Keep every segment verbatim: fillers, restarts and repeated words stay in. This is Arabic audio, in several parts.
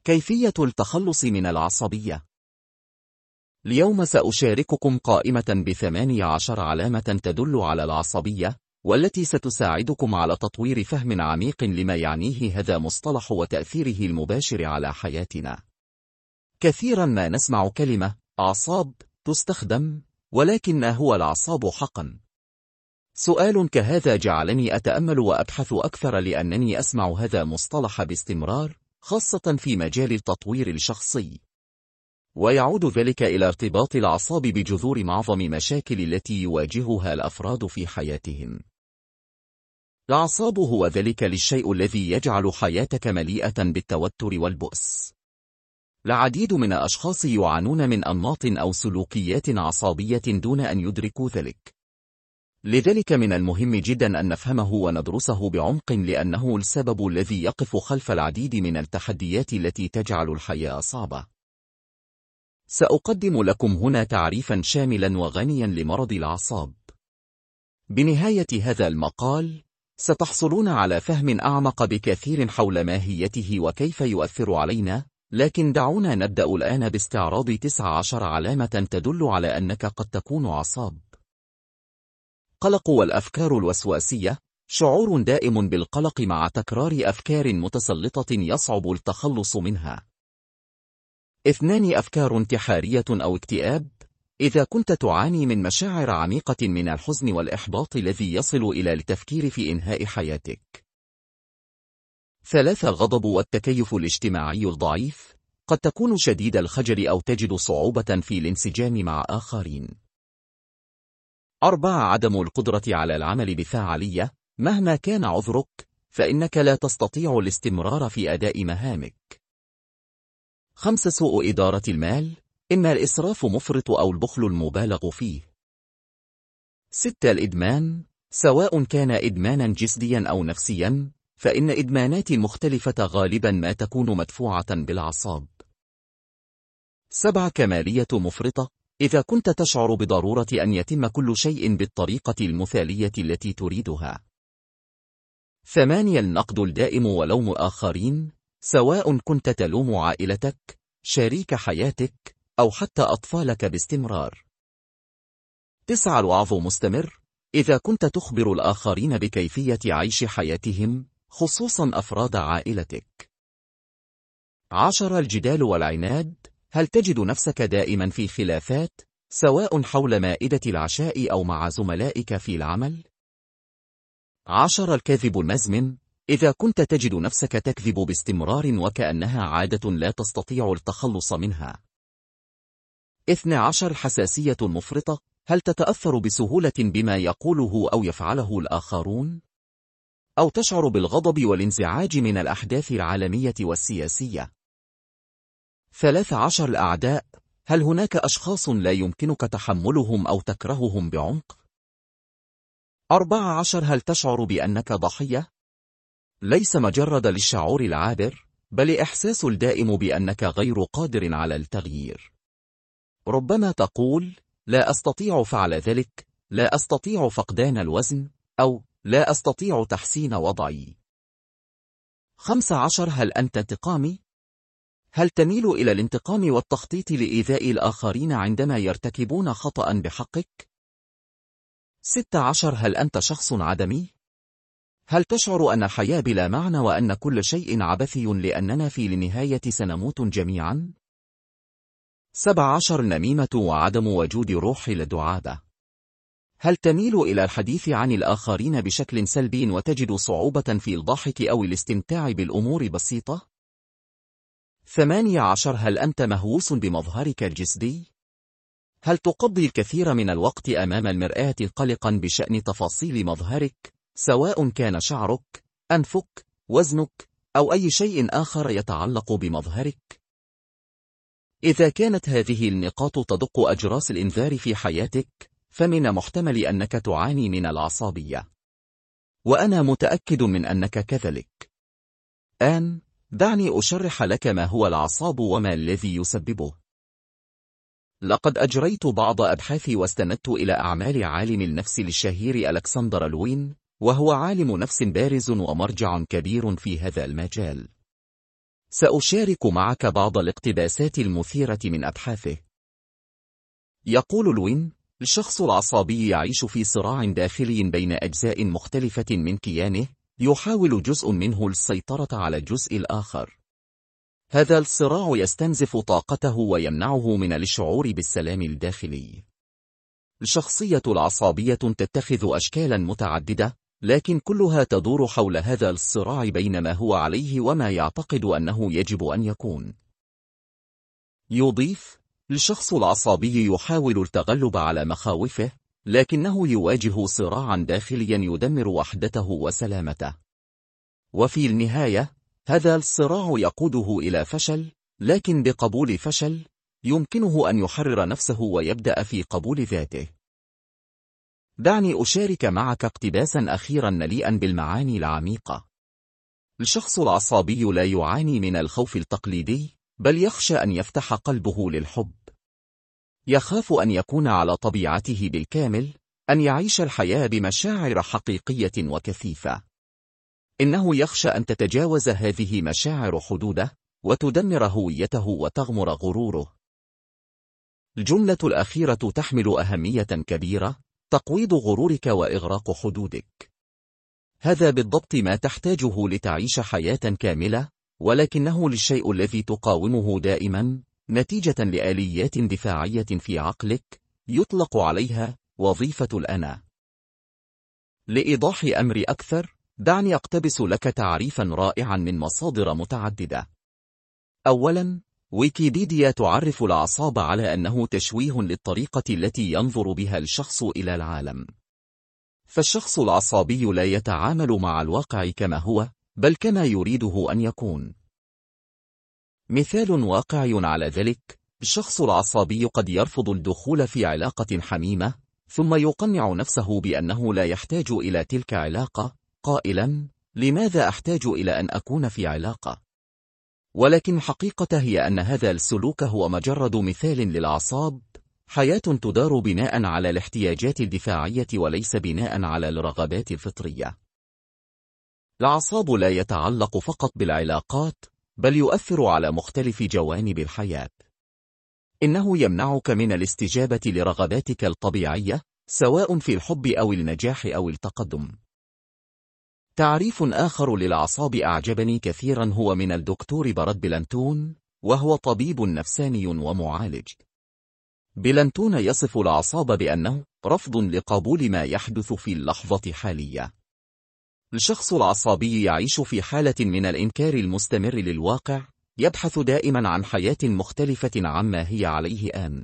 كيفية التخلص من العصبية. اليوم سأشارككم قائمة بثماني عشر علامة تدل على العصبية، والتي ستساعدكم على تطوير فهم عميق لما يعنيه هذا المصطلح وتأثيره المباشر على حياتنا. كثيرا ما نسمع كلمة أعصاب تستخدم، ولكن ما هو الأعصاب حقا؟ سؤال كهذا جعلني أتأمل وأبحث أكثر، لأنني أسمع هذا المصطلح باستمرار، خاصة في مجال التطوير الشخصي. ويعود ذلك إلى ارتباط الأعصاب بجذور معظم مشاكل التي يواجهها الأفراد في حياتهم. الأعصاب هو ذلك للشيء الذي يجعل حياتك مليئة بالتوتر والبؤس. العديد من الأشخاص يعانون من أنماط أو سلوكيات عصبية دون أن يدركوا ذلك. لذلك من المهم جدا أن نفهمه وندرسه بعمق، لأنه السبب الذي يقف خلف العديد من التحديات التي تجعل الحياة صعبة. سأقدم لكم هنا تعريفا شاملا وغنيا لمرض الأعصاب. بنهاية هذا المقال ستحصلون على فهم أعمق بكثير حول ماهيته وكيف يؤثر علينا، لكن دعونا نبدأ الآن باستعراض تسع عشر علامة تدل على أنك قد تكون عصاب. قلق والأفكار الوسواسية، شعور دائم بالقلق مع تكرار أفكار متسلطة يصعب التخلص منها. اثنان أفكار انتحارية أو اكتئاب، إذا كنت تعاني من مشاعر عميقة من الحزن والإحباط الذي يصل إلى التفكير في إنهاء حياتك. ثلاثة الغضب والتكيف الاجتماعي الضعيف، قد تكون شديد الخجل أو تجد صعوبة في الانسجام مع آخرين. أربعة عدم القدرة على العمل بفاعلية، مهما كان عذرك فإنك لا تستطيع الاستمرار في أداء مهامك. خمسة سوء إدارة المال، إما الإسراف مفرط أو البخل المبالغ فيه. ستة الإدمان، سواء كان إدمانا جسديا أو نفسيا، فإن إدمانات المختلفة غالبا ما تكون مدفوعة بالأعصاب. سبعة كمالية مفرطة، إذا كنت تشعر بضرورة أن يتم كل شيء بالطريقة المثالية التي تريدها. ثمانية النقد الدائم ولوم آخرين، سواء كنت تلوم عائلتك، شريك حياتك، أو حتى أطفالك باستمرار. تسعة الوعظ مستمر، إذا كنت تخبر الآخرين بكيفية عيش حياتهم، خصوصا أفراد عائلتك. عشرة الجدال والعناد، هل تجد نفسك دائما في خلافات، سواء حول مائدة العشاء أو مع زملائك في العمل؟ عشرة الكذب المزمن، إذا كنت تجد نفسك تكذب باستمرار وكأنها عادة لا تستطيع التخلص منها. اثني عشر الحساسية المفرطة، هل تتأثر بسهولة بما يقوله أو يفعله الآخرون؟ أو تشعر بالغضب والانزعاج من الأحداث العالمية والسياسية؟ ثلاث عشر الأعداء، هل هناك أشخاص لا يمكنك تحملهم أو تكرههم بعمق؟ أربع عشر هل تشعر بأنك ضحية؟ ليس مجرد للشعور العابر، بل إحساس الدائم بأنك غير قادر على التغيير. ربما تقول: لا أستطيع فعل ذلك، لا أستطيع فقدان الوزن، أو لا أستطيع تحسين وضعي. خمس عشر هل أنت انتقامي؟ هل تميل إلى الانتقام والتخطيط لإيذاء الآخرين عندما يرتكبون خطأ بحقك؟ ست عشر هل أنت شخص عدمي؟ هل تشعر أن الحياة بلا معنى وأن كل شيء عبثي لأننا في النهاية سنموت جميعا؟ سبع عشر النميمة وعدم وجود روح للدعابة، هل تميل إلى الحديث عن الآخرين بشكل سلبي وتجد صعوبة في الضحك أو الاستمتاع بالأمور بسيطة؟ ثمانية عشر هل أنت مهووس بمظهرك الجسدي؟ هل تقضي الكثير من الوقت أمام المرآة قلقا بشأن تفاصيل مظهرك، سواء كان شعرك، أنفك، وزنك، أو أي شيء آخر يتعلق بمظهرك؟ إذا كانت هذه النقاط تدق أجراس الإنذار في حياتك، فمن محتمل أنك تعاني من العصبية، وأنا متأكد من أنك كذلك. آن دعني أشرح لك ما هو الأعصاب وما الذي يسببه. لقد أجريت بعض أبحاثي واستندت إلى أعمال عالم النفس الشهير ألكسندر لوين، وهو عالم نفس بارز ومرجع كبير في هذا المجال. سأشارك معك بعض الاقتباسات المثيرة من أبحاثه. يقول لوين: الشخص العصبي يعيش في صراع داخلي بين أجزاء مختلفة من كيانه، يحاول جزء منه السيطرة على الجزء الآخر. هذا الصراع يستنزف طاقته ويمنعه من الشعور بالسلام الداخلي. الشخصية العصبية تتخذ أشكالا متعددة، لكن كلها تدور حول هذا الصراع بين ما هو عليه وما يعتقد أنه يجب أن يكون. يضيف: الشخص العصبي يحاول التغلب على مخاوفه، لكنه يواجه صراعا داخليا يدمر وحدته وسلامته. وفي النهاية، هذا الصراع يقوده إلى فشل، لكن بقبول فشل يمكنه أن يحرر نفسه ويبدأ في قبول ذاته. دعني أشارك معك اقتباسا أخيرا مليئا بالمعاني العميقة. الشخص العصبي لا يعاني من الخوف التقليدي، بل يخشى أن يفتح قلبه للحب. يخاف أن يكون على طبيعته بالكامل، أن يعيش الحياة بمشاعر حقيقية وكثيفة. إنه يخشى أن تتجاوز هذه مشاعر حدوده، وتدمر هويته وتغمر غروره. الجملة الأخيرة تحمل أهمية كبيرة: تقويض غرورك وإغراق حدودك. هذا بالضبط ما تحتاجه لتعيش حياة كاملة، ولكنه للشيء الذي تقاومه دائما، نتيجة لآليات دفاعية في عقلك، يطلق عليها وظيفة الأنا. لإيضاح أمر أكثر، دعني أقتبس لك تعريفا رائعا من مصادر متعددة. أولا، ويكيبيديا تعرف الأعصاب على أنه تشويه للطريقة التي ينظر بها الشخص إلى العالم. فالشخص العصبي لا يتعامل مع الواقع كما هو، بل كما يريده أن يكون. مثال واقعي على ذلك: الشخص العصبي قد يرفض الدخول في علاقة حميمة، ثم يقنع نفسه بأنه لا يحتاج إلى تلك علاقة، قائلا: لماذا أحتاج إلى أن أكون في علاقة؟ ولكن الحقيقة هي أن هذا السلوك هو مجرد مثال للأعصاب، حياة تدار بناء على الاحتياجات الدفاعية وليس بناء على الرغبات الفطرية. الأعصاب لا يتعلق فقط بالعلاقات، بل يؤثر على مختلف جوانب الحياة. إنه يمنعك من الاستجابة لرغباتك الطبيعية، سواء في الحب أو النجاح أو التقدم. تعريف آخر للأعصاب أعجبني كثيرا هو من الدكتور براد بلانتون، وهو طبيب نفساني ومعالج. بلانتون يصف الأعصاب بأنه رفض لقبول ما يحدث في اللحظة حالية. الشخص العصبي يعيش في حالة من الإنكار المستمر للواقع، يبحث دائما عن حياة مختلفة عما هي عليه آن.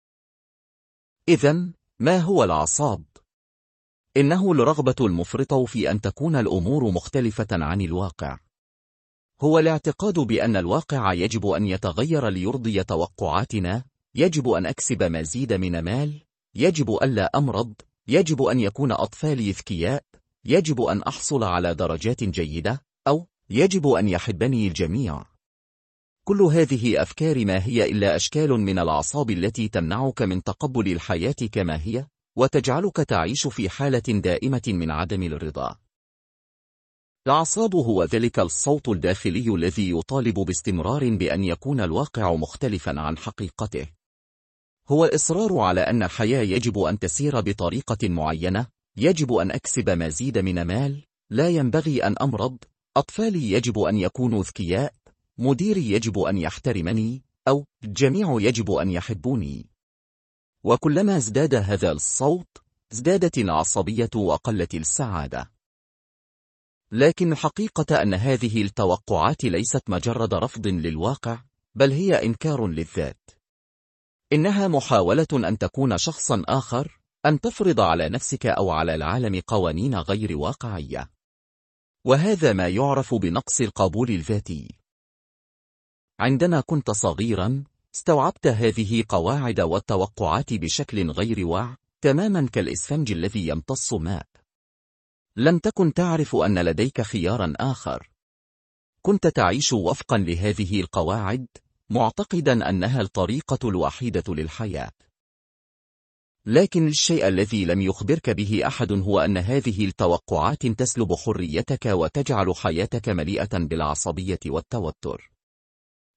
إذن، ما هو الأعصاب؟ إنه الرغبة المفرطة في أن تكون الأمور مختلفة عن الواقع. هو الاعتقاد بأن الواقع يجب أن يتغير ليرضي توقعاتنا، يجب أن أكسب مزيد من مال، يجب ألا أمرض، يجب أن يكون أطفالي ذكياء، يجب أن أحصل على درجات جيدة، أو يجب أن يحبني الجميع. كل هذه أفكار ما هي إلا أشكال من الأعصاب التي تمنعك من تقبل الحياة كما هي، وتجعلك تعيش في حالة دائمة من عدم الرضا. الأعصاب هو ذلك الصوت الداخلي الذي يطالب باستمرار بأن يكون الواقع مختلفا عن حقيقته. هو الإصرار على أن الحياة يجب أن تسير بطريقة معينة، يجب أن أكسب مزيد من مال، لا ينبغي أن أمرض، أطفالي يجب أن يكونوا ذكياء، مديري يجب أن يحترمني، أو الجميع يجب أن يحبوني. وكلما ازداد هذا الصوت، ازدادت العصبية وقلت السعادة. لكن الحقيقة أن هذه التوقعات ليست مجرد رفض للواقع، بل هي إنكار للذات. إنها محاولة أن تكون شخصا آخر، أن تفرض على نفسك أو على العالم قوانين غير واقعية. وهذا ما يعرف بنقص القبول الذاتي. عندما كنت صغيرا، استوعبت هذه قواعد والتوقعات بشكل غير واع، تماما كالإسفنج الذي يمتص ماء. لم تكن تعرف أن لديك خيارا آخر. كنت تعيش وفقا لهذه القواعد، معتقدا أنها الطريقة الوحيدة للحياة. لكن الشيء الذي لم يخبرك به أحد هو أن هذه التوقعات تسلب حريتك وتجعل حياتك مليئة بالعصبية والتوتر.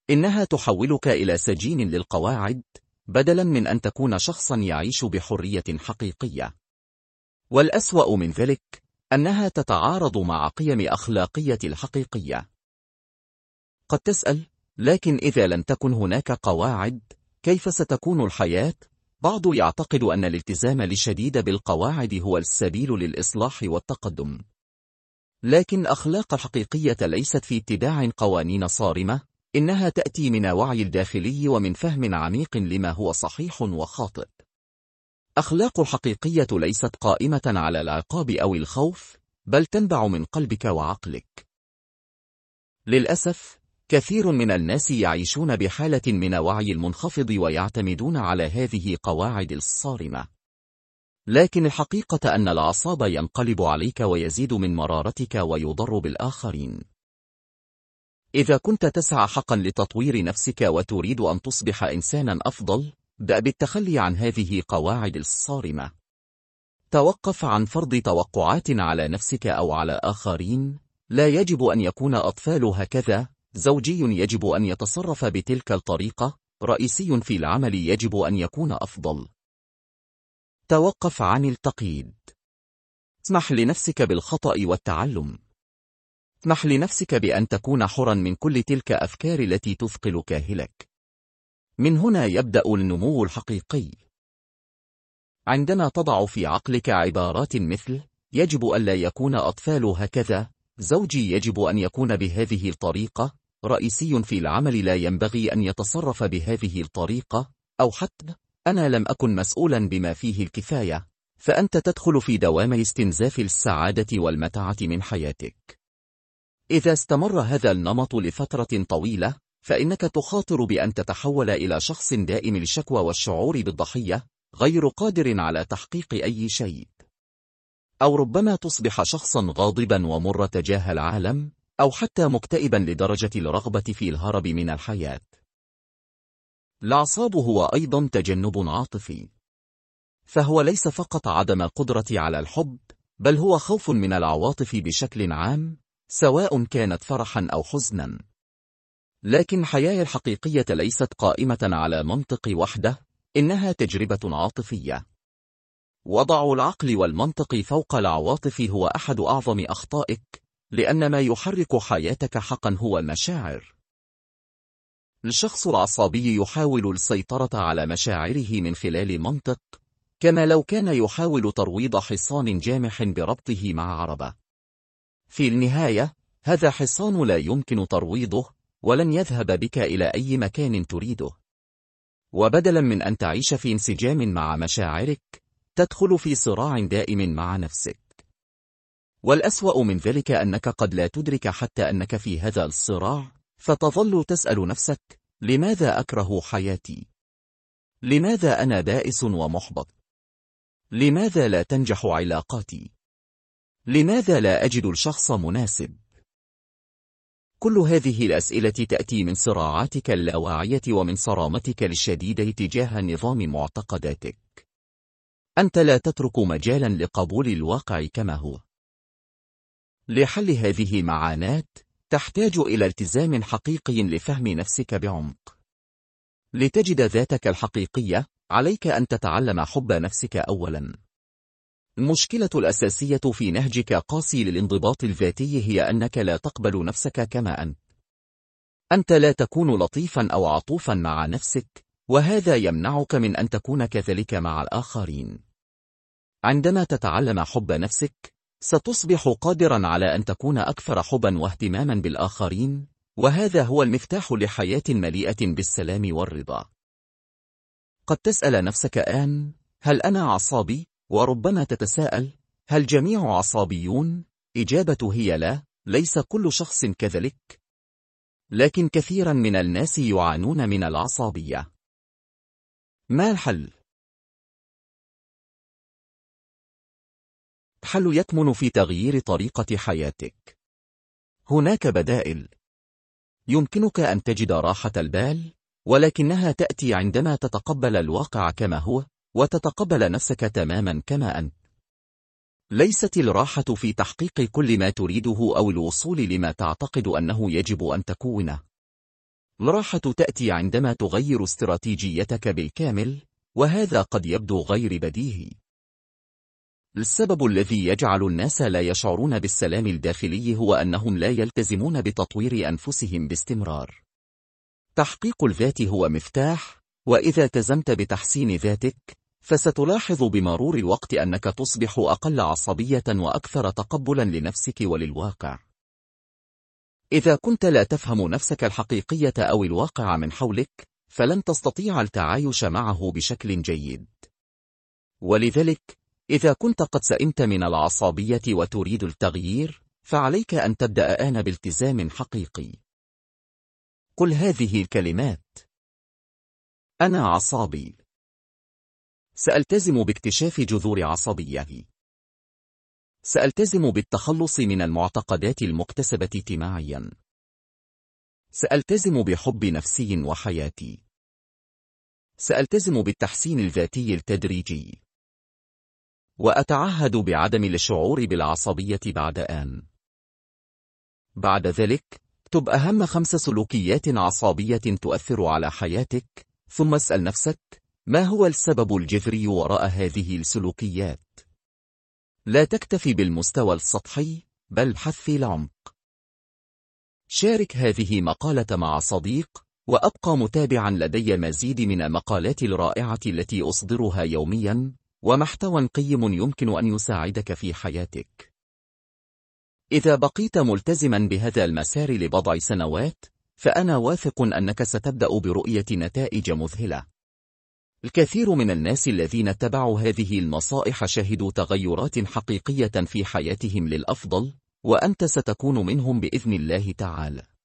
إنها تحولك إلى سجين للقواعد، بدلاً من أن تكون شخصاً يعيش بحرية حقيقية. والأسوأ من ذلك أنها تتعارض مع قيم أخلاقية الحقيقية. قد تسأل: لكن إذا لم تكن هناك قواعد، كيف ستكون الحياة؟ بعض يعتقد أن الالتزام الشديد بالقواعد هو السبيل للإصلاح والتقدم. لكن أخلاق الحقيقية ليست في اتباع قوانين صارمة، إنها تأتي من وعي الداخلي ومن فهم عميق لما هو صحيح وخاطئ. أخلاق الحقيقية ليست قائمة على العقاب أو الخوف، بل تنبع من قلبك وعقلك. للأسف، كثير من الناس يعيشون بحالة من وعي المنخفض ويعتمدون على هذه القواعد الصارمة. لكن الحقيقة أن العصاب ينقلب عليك ويزيد من مرارتك ويضر بالآخرين. إذا كنت تسعى حقا لتطوير نفسك وتريد أن تصبح إنسانا أفضل، ابدأ بالتخلي عن هذه القواعد الصارمة. توقف عن فرض توقعات على نفسك أو على آخرين. لا يجب أن يكون أطفال هكذا، زوجي يجب أن يتصرف بتلك الطريقة، رئيسي في العمل يجب أن يكون أفضل. توقف عن التقييد. اسمح لنفسك بالخطأ والتعلم. اسمح لنفسك بأن تكون حرا من كل تلك أفكار التي تثقل كاهلك. من هنا يبدأ النمو الحقيقي. عندما تضع في عقلك عبارات مثل: يجب ألا يكون أطفال هكذا، زوجي يجب أن يكون بهذه الطريقة، رئيسي في العمل لا ينبغي أن يتصرف بهذه الطريقة، أو حتى أنا لم أكن مسؤولا بما فيه الكفاية، فأنت تدخل في دوام استنزاف السعادة والمتعة من حياتك. إذا استمر هذا النمط لفترة طويلة، فإنك تخاطر بأن تتحول إلى شخص دائم الشكوى والشعور بالضحية، غير قادر على تحقيق أي شيء. أو ربما تصبح شخصا غاضبا ومر تجاه العالم، أو حتى مكتئبا لدرجة الرغبة في الهرب من الحياة. العصاب هو أيضا تجنب عاطفي، فهو ليس فقط عدم القدرة على الحب، بل هو خوف من العواطف بشكل عام، سواء كانت فرحا أو حزنا. لكن الحياة الحقيقية ليست قائمة على منطق وحده، إنها تجربة عاطفية. وضع العقل والمنطق فوق العواطف هو أحد أعظم أخطائك، لأن ما يحرك حياتك حقا هو المشاعر. الشخص العصبي يحاول السيطرة على مشاعره من خلال منطق، كما لو كان يحاول ترويض حصان جامح بربطه مع عربة. في النهاية، هذا حصان لا يمكن ترويضه، ولن يذهب بك إلى أي مكان تريده. وبدلا من أن تعيش في انسجام مع مشاعرك، تدخل في صراع دائم مع نفسك. والأسوأ من ذلك أنك قد لا تدرك حتى أنك في هذا الصراع، فتظل تسأل نفسك: لماذا أكره حياتي؟ لماذا أنا بائس ومحبط؟ لماذا لا تنجح علاقاتي؟ لماذا لا أجد الشخص مناسب؟ كل هذه الأسئلة تأتي من صراعاتك اللاواعية ومن صرامتك الشديدة تجاه نظام معتقداتك. أنت لا تترك مجالا لقبول الواقع كما هو. لحل هذه المعاناة، تحتاج إلى التزام حقيقي لفهم نفسك بعمق. لتجد ذاتك الحقيقية، عليك أن تتعلم حب نفسك أولا. المشكلة الأساسية في نهجك قاسي للانضباط الذاتي هي أنك لا تقبل نفسك كما أنت. أنت لا تكون لطيفا أو عطوفا مع نفسك، وهذا يمنعك من أن تكون كذلك مع الآخرين. عندما تتعلم حب نفسك، ستصبح قادرا على أن تكون أكثر حبا واهتماما بالآخرين، وهذا هو المفتاح لحياة مليئة بالسلام والرضا. قد تسأل نفسك آن: هل أنا عصابي؟ وربما تتساءل: هل جميع عصابيون؟ إجابة هي لا، ليس كل شخص كذلك. لكن كثيرا من الناس يعانون من العصابية. ما الحل؟ الحل يكمن في تغيير طريقة حياتك. هناك بدائل. يمكنك أن تجد راحة البال، ولكنها تأتي عندما تتقبل الواقع كما هو، وتتقبل نفسك تماما كما أنت. ليست الراحة في تحقيق كل ما تريده أو الوصول لما تعتقد أنه يجب أن تكونه. الراحة تأتي عندما تغير استراتيجيتك بالكامل، وهذا قد يبدو غير بديهي. السبب الذي يجعل الناس لا يشعرون بالسلام الداخلي هو أنهم لا يلتزمون بتطوير أنفسهم باستمرار. تحقيق الذات هو مفتاح، وإذا التزمت بتحسين ذاتك، فستلاحظ بمرور الوقت أنك تصبح أقل عصبية وأكثر تقبلا لنفسك وللواقع. إذا كنت لا تفهم نفسك الحقيقية أو الواقع من حولك، فلن تستطيع التعايش معه بشكل جيد. ولذلك، إذا كنت قد سئمت من العصبية وتريد التغيير، فعليك أن تبدأ آن بالتزام حقيقي. قل هذه الكلمات: أنا عصبي. سألتزم باكتشاف جذور عصبيتي. سألتزم بالتخلص من المعتقدات المكتسبة اجتماعيا. سألتزم بحب نفسي وحياتي. سألتزم بالتحسين الذاتي التدريجي. وأتعهد بعدم الشعور بالعصبية بعد آن. بعد ذلك، اكتب أهم خمس سلوكيات عصبية تؤثر على حياتك، ثم اسأل نفسك: ما هو السبب الجذري وراء هذه السلوكيات؟ لا تكتفي بالمستوى السطحي، بل ابحث في العمق. شارك هذه مقالة مع صديق، وأبقى متابعا. لدي مزيد من المقالات الرائعة التي أصدرها يوميا، ومحتوى قيم يمكن أن يساعدك في حياتك. إذا بقيت ملتزما بهذا المسار لبضع سنوات، فأنا واثق أنك ستبدأ برؤية نتائج مذهلة. الكثير من الناس الذين اتبعوا هذه النصائح شهدوا تغيرات حقيقية في حياتهم للأفضل، وأنت ستكون منهم بإذن الله تعالى.